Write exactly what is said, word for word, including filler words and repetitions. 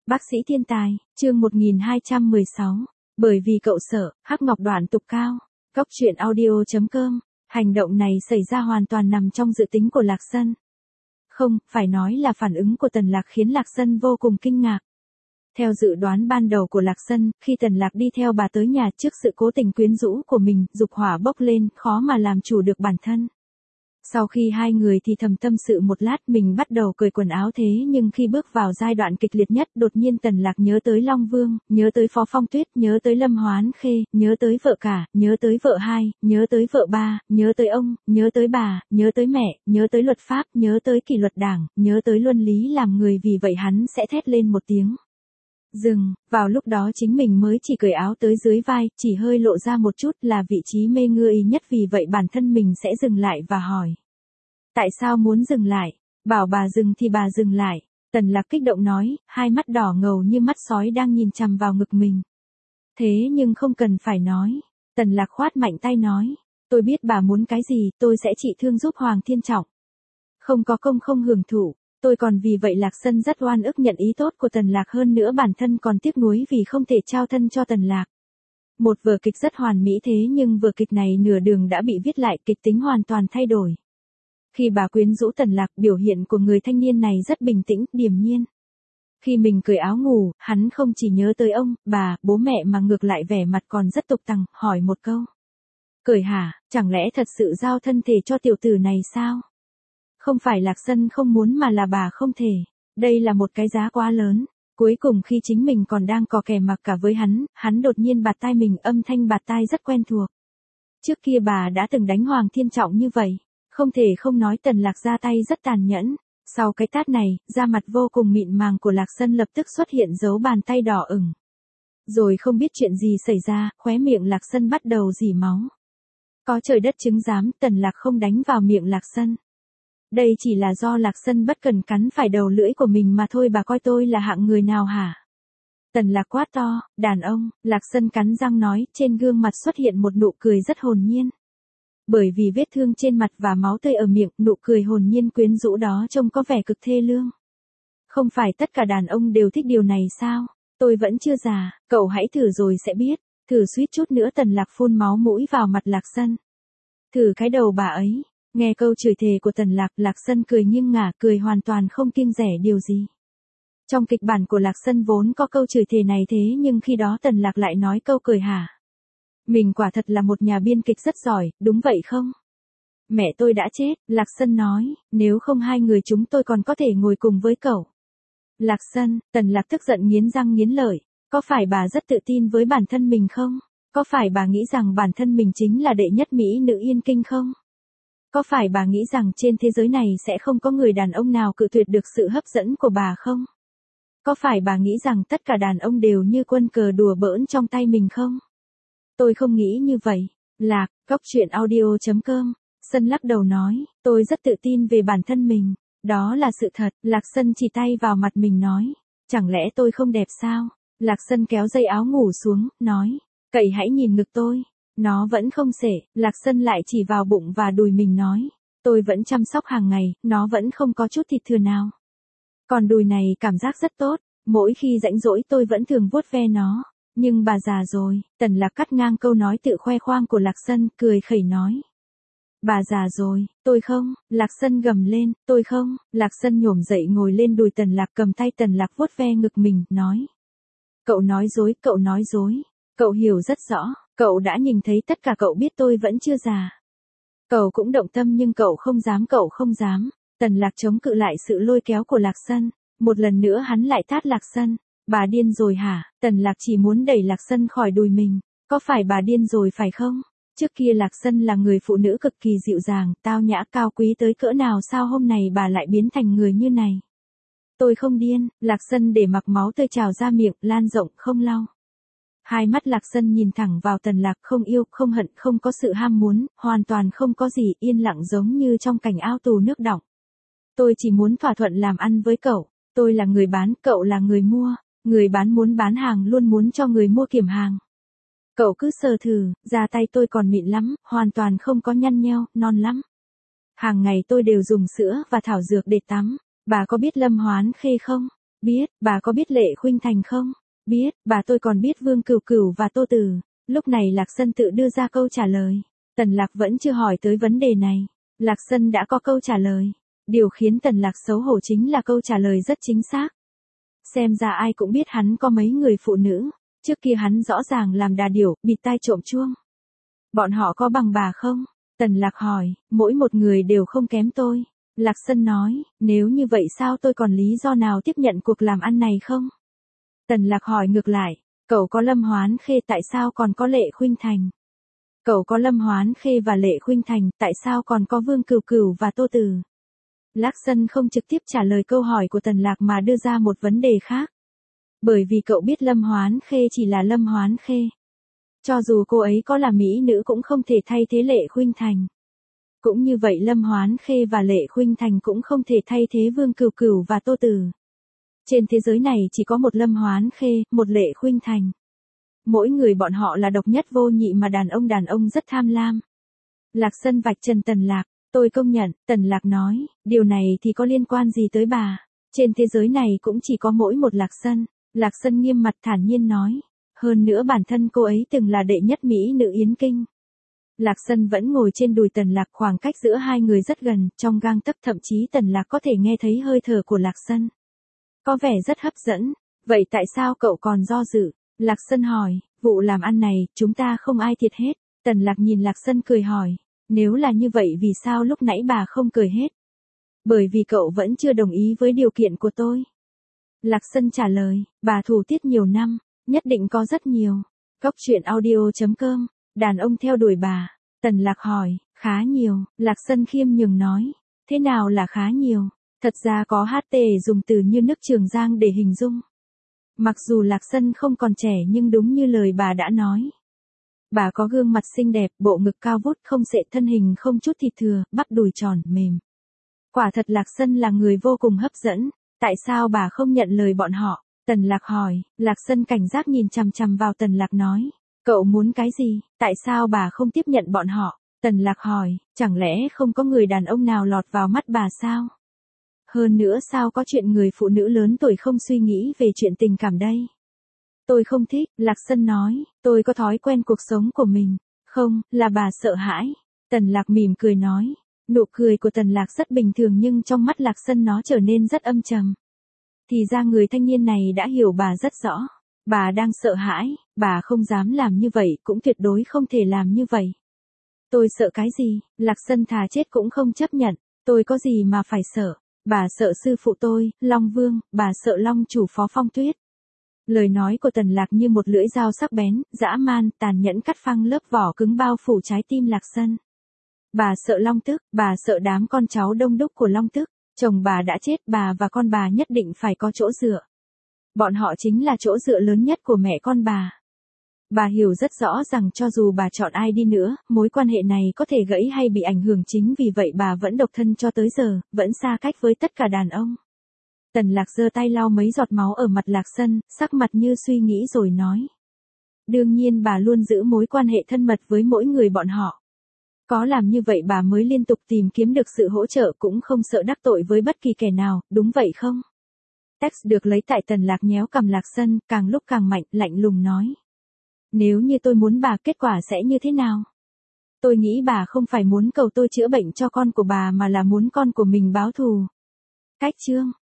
Bác sĩ thiên tài, chương một nghìn hai trăm mười sáu. Bởi vì cậu sợ, Hắc Ngọc đoạn tục cao. Góc truyện audio chấm com. Hành động này xảy ra hoàn toàn nằm trong dự tính của Lạc Sân. Không, phải nói là phản ứng của Tần Lạc khiến Lạc Sân vô cùng kinh ngạc. Theo dự đoán ban đầu của Lạc Sân, khi Tần Lạc đi theo bà tới nhà trước sự cố tình quyến rũ của mình, dục hỏa bốc lên, khó mà làm chủ được bản thân. Sau khi hai người thì thầm tâm sự một lát, mình bắt đầu cởi quần áo, thế nhưng khi bước vào giai đoạn kịch liệt nhất, đột nhiên Tần Lạc nhớ tới Long Vương, nhớ tới Phó Phong Tuyết, nhớ tới Lâm Hoán Khê, nhớ tới vợ cả, nhớ tới vợ hai, nhớ tới vợ ba, nhớ tới ông, nhớ tới bà, nhớ tới mẹ, nhớ tới luật pháp, nhớ tới kỷ luật đảng, nhớ tới luân lý làm người, vì vậy hắn sẽ thét lên một tiếng. Dừng, vào lúc đó chính mình mới chỉ cởi áo tới dưới vai, chỉ hơi lộ ra một chút là vị trí mê người nhất, vì vậy bản thân mình sẽ dừng lại và hỏi. Tại sao muốn dừng lại? Bảo bà dừng thì bà dừng lại. Tần Lạc kích động nói, hai mắt đỏ ngầu như mắt sói đang nhìn chằm vào ngực mình. Thế nhưng không cần phải nói. Tần Lạc khoát mạnh tay nói, tôi biết bà muốn cái gì, tôi sẽ trị thương giúp Hoàng Thiên Trọng. Không có công không hưởng thụ. Tôi còn vì vậy Lạc Sân rất oan ức nhận ý tốt của Tần Lạc, hơn nữa bản thân còn tiếc nuối vì không thể trao thân cho Tần Lạc. Một vở kịch rất hoàn mỹ, thế nhưng vở kịch này nửa đường đã bị viết lại, kịch tính hoàn toàn thay đổi. Khi bà quyến rũ Tần Lạc, biểu hiện của người thanh niên này rất bình tĩnh, điềm nhiên. Khi mình cởi áo ngủ, hắn không chỉ nhớ tới ông, bà, bố mẹ mà ngược lại vẻ mặt còn rất tục tằng, hỏi một câu. Cởi hả, chẳng lẽ thật sự giao thân thể cho tiểu tử này sao? Không phải Lạc Sân không muốn mà là bà không thể. Đây là một cái giá quá lớn. Cuối cùng khi chính mình còn đang cò kè mặc cả với hắn, hắn đột nhiên bạt tai mình, âm thanh bạt tai rất quen thuộc. Trước kia bà đã từng đánh Hoàng Thiên Trọng như vậy. Không thể không nói Tần Lạc ra tay rất tàn nhẫn. Sau cái tát này, da mặt vô cùng mịn màng của Lạc Sân lập tức xuất hiện dấu bàn tay đỏ ửng. Rồi không biết chuyện gì xảy ra, khóe miệng Lạc Sân bắt đầu rỉ máu. Có trời đất chứng giám, Tần Lạc không đánh vào miệng Lạc Sân. Đây chỉ là do Lạc Sân bất cần cắn phải đầu lưỡi của mình mà thôi, bà coi tôi là hạng người nào hả? Tần Lạc quát to, đàn ông. Lạc Sân cắn răng nói, trên gương mặt xuất hiện một nụ cười rất hồn nhiên. Bởi vì vết thương trên mặt và máu tươi ở miệng, nụ cười hồn nhiên quyến rũ đó trông có vẻ cực thê lương. Không phải tất cả đàn ông đều thích điều này sao? Tôi vẫn chưa già, cậu hãy thử rồi sẽ biết. Thử suýt chút nữa Tần Lạc phun máu mũi vào mặt Lạc Sân. Thử cái đầu bà ấy. Nghe câu chửi thề của Tần Lạc, Lạc Sân cười nghiêng ngả, cười hoàn toàn không kiêng dè điều gì. Trong kịch bản của Lạc Sân vốn có câu chửi thề này, thế nhưng khi đó Tần Lạc lại nói câu cười hả. Mình quả thật là một nhà biên kịch rất giỏi, đúng vậy không? Mẹ tôi đã chết, Lạc Sân nói, nếu không hai người chúng tôi còn có thể ngồi cùng với cậu. Lạc Sân, Tần Lạc tức giận nghiến răng nghiến lợi, có phải bà rất tự tin với bản thân mình không? Có phải bà nghĩ rằng bản thân mình chính là đệ nhất mỹ nữ Yên Kinh không? Có phải bà nghĩ rằng trên thế giới này sẽ không có người đàn ông nào cự tuyệt được sự hấp dẫn của bà không? Có phải bà nghĩ rằng tất cả đàn ông đều như quân cờ đùa bỡn trong tay mình không? Tôi không nghĩ như vậy. Lạc, góc truyện audio chấm com. Sân lắc đầu nói, tôi rất tự tin về bản thân mình. Đó là sự thật. Lạc Sân chỉ tay vào mặt mình nói, chẳng lẽ tôi không đẹp sao? Lạc Sân kéo dây áo ngủ xuống, nói, cậy hãy nhìn ngực tôi. Nó vẫn không xể. Lạc Sân lại chỉ vào bụng và đùi mình nói, tôi vẫn chăm sóc hàng ngày, nó vẫn không có chút thịt thừa nào. Còn đùi này cảm giác rất tốt, mỗi khi rảnh rỗi tôi vẫn thường vuốt ve nó. Nhưng bà già rồi. Tần Lạc cắt ngang câu nói tự khoe khoang của Lạc Sân, cười khẩy nói. Bà già rồi, tôi không. Lạc Sân gầm lên, tôi không. Lạc Sân nhổm dậy ngồi lên đùi Tần Lạc, cầm tay Tần Lạc vuốt ve ngực mình, nói. Cậu nói dối, cậu nói dối. Cậu hiểu rất rõ, cậu đã nhìn thấy tất cả, cậu biết tôi vẫn chưa già. Cậu cũng động tâm nhưng cậu không dám, cậu không dám. Tần Lạc chống cự lại sự lôi kéo của Lạc Sân. Một lần nữa hắn lại tát Lạc Sân. Bà điên rồi hả? Tần Lạc chỉ muốn đẩy Lạc Sân khỏi đùi mình. Có phải bà điên rồi phải không? Trước kia Lạc Sân là người phụ nữ cực kỳ dịu dàng, tao nhã, cao quý tới cỡ nào, sao hôm nay bà lại biến thành người như này? Tôi không điên. Lạc Sân để mặc máu tươi trào ra miệng, lan rộng, không lau. Hai mắt Lạc Sân nhìn thẳng vào Tần Lạc, không yêu, không hận, không có sự ham muốn, hoàn toàn không có gì, yên lặng giống như trong cảnh ao tù nước đọng. Tôi chỉ muốn thỏa thuận làm ăn với cậu. Tôi là người bán, cậu là người mua. Người bán muốn bán hàng luôn muốn cho người mua kiểm hàng. Cậu cứ sờ thử, da tay tôi còn mịn lắm, hoàn toàn không có nhăn nheo, non lắm. Hàng ngày tôi đều dùng sữa và thảo dược để tắm. Bà có biết Lâm Hoán Khê không? Biết, bà có biết Lệ Khuynh Thành không? Biết, bà tôi còn biết Vương Cửu Cửu và Tô Tử. Lúc này Lạc Sân tự đưa ra câu trả lời. Tần Lạc vẫn chưa hỏi tới vấn đề này. Lạc Sân đã có câu trả lời. Điều khiến Tần Lạc xấu hổ chính là câu trả lời rất chính xác. Xem ra ai cũng biết hắn có mấy người phụ nữ. Trước kia hắn rõ ràng làm đà điểu, bịt tai trộm chuông. Bọn họ có bằng bà không? Tần Lạc hỏi, mỗi một người đều không kém tôi. Lạc Sân nói, nếu như vậy sao tôi còn lý do nào tiếp nhận cuộc làm ăn này không? Tần Lạc hỏi ngược lại, cậu có Lâm Hoán Khê tại sao còn có Lệ Khuynh Thành? Cậu có Lâm Hoán Khê và Lệ Khuynh Thành, tại sao còn có Vương Cửu Cửu và Tô Tử? Lạc Sân không trực tiếp trả lời câu hỏi của Tần Lạc mà đưa ra một vấn đề khác. Bởi vì cậu biết Lâm Hoán Khê chỉ là Lâm Hoán Khê. Cho dù cô ấy có là mỹ nữ cũng không thể thay thế Lệ Khuynh Thành. Cũng như vậy Lâm Hoán Khê và Lệ Khuynh Thành cũng không thể thay thế Vương Cửu Cửu và Tô Tử. Trên thế giới này chỉ có một Lâm Hoán Khê, một Lệ Khuynh Thành. Mỗi người bọn họ là độc nhất vô nhị mà đàn ông đàn ông rất tham lam. Lạc Sân vạch trần Tần Lạc, tôi công nhận, Tần Lạc nói, điều này thì có liên quan gì tới bà? Trên thế giới này cũng chỉ có mỗi một Lạc Sân. Lạc Sân nghiêm mặt thản nhiên nói, hơn nữa bản thân cô ấy từng là đệ nhất mỹ nữ Yến Kinh. Lạc Sân vẫn ngồi trên đùi Tần Lạc, khoảng cách giữa hai người rất gần, trong gang tấc, thậm chí Tần Lạc có thể nghe thấy hơi thở của Lạc Sân. Có vẻ rất hấp dẫn, vậy tại sao cậu còn do dự? Lạc Sân hỏi, vụ làm ăn này, chúng ta không ai thiệt hết. Tần Lạc nhìn Lạc Sân cười hỏi, nếu là như vậy vì sao lúc nãy bà không cười hết? Bởi vì cậu vẫn chưa đồng ý với điều kiện của tôi. Lạc Sân trả lời, bà thủ tiết nhiều năm, nhất định có rất nhiều. Góc truyện audio chấm com, đàn ông theo đuổi bà. Tần Lạc hỏi, khá nhiều, Lạc Sân khiêm nhường nói, thế nào là khá nhiều? Thật ra có hát tê dùng từ như nước Trường Giang để hình dung. Mặc dù Lạc Sân không còn trẻ nhưng đúng như lời bà đã nói. Bà có gương mặt xinh đẹp, bộ ngực cao vút không sệ, thân hình không chút thịt thừa, bắp đùi tròn, mềm. Quả thật Lạc Sân là người vô cùng hấp dẫn. Tại sao bà không nhận lời bọn họ? Tần Lạc hỏi. Lạc Sân cảnh giác nhìn chằm chằm vào Tần Lạc nói, cậu muốn cái gì? Tại sao bà không tiếp nhận bọn họ? Tần Lạc hỏi, chẳng lẽ không có người đàn ông nào lọt vào mắt bà sao? Hơn nữa sao có chuyện người phụ nữ lớn tuổi không suy nghĩ về chuyện tình cảm đây? Tôi không thích, Lạc Sân nói, tôi có thói quen cuộc sống của mình. Không, là bà sợ hãi. Tần Lạc mỉm cười nói. Nụ cười của Tần Lạc rất bình thường nhưng trong mắt Lạc Sân nó trở nên rất âm trầm. Thì ra người thanh niên này đã hiểu bà rất rõ. Bà đang sợ hãi, bà không dám làm như vậy, cũng tuyệt đối không thể làm như vậy. Tôi sợ cái gì? Lạc Sân thà chết cũng không chấp nhận. Tôi có gì mà phải sợ? Bà sợ sư phụ tôi, Long Vương, bà sợ Long chủ Phó Phong Tuyết. Lời nói của Tần Lạc như một lưỡi dao sắc bén, dã man, tàn nhẫn cắt phăng lớp vỏ cứng bao phủ trái tim Lạc Sân. Bà sợ Long Tức, bà sợ đám con cháu đông đúc của Long Tức. Chồng bà đã chết, bà và con bà nhất định phải có chỗ dựa. Bọn họ chính là chỗ dựa lớn nhất của mẹ con bà. Bà hiểu rất rõ rằng cho dù bà chọn ai đi nữa, mối quan hệ này có thể gãy hay bị ảnh hưởng, chính vì vậy bà vẫn độc thân cho tới giờ, vẫn xa cách với tất cả đàn ông. Tần Lạc giơ tay lau mấy giọt máu ở mặt Lạc Sân, sắc mặt như suy nghĩ rồi nói. Đương nhiên bà luôn giữ mối quan hệ thân mật với mỗi người bọn họ. Có làm như vậy bà mới liên tục tìm kiếm được sự hỗ trợ, cũng không sợ đắc tội với bất kỳ kẻ nào, đúng vậy không? Text được lấy tại Tần Lạc nhéo cằm Lạc Sân, càng lúc càng mạnh, lạnh lùng nói. Nếu như tôi muốn bà, kết quả sẽ như thế nào? Tôi nghĩ bà không phải muốn cầu tôi chữa bệnh cho con của bà mà là muốn con của mình báo thù. Cách chương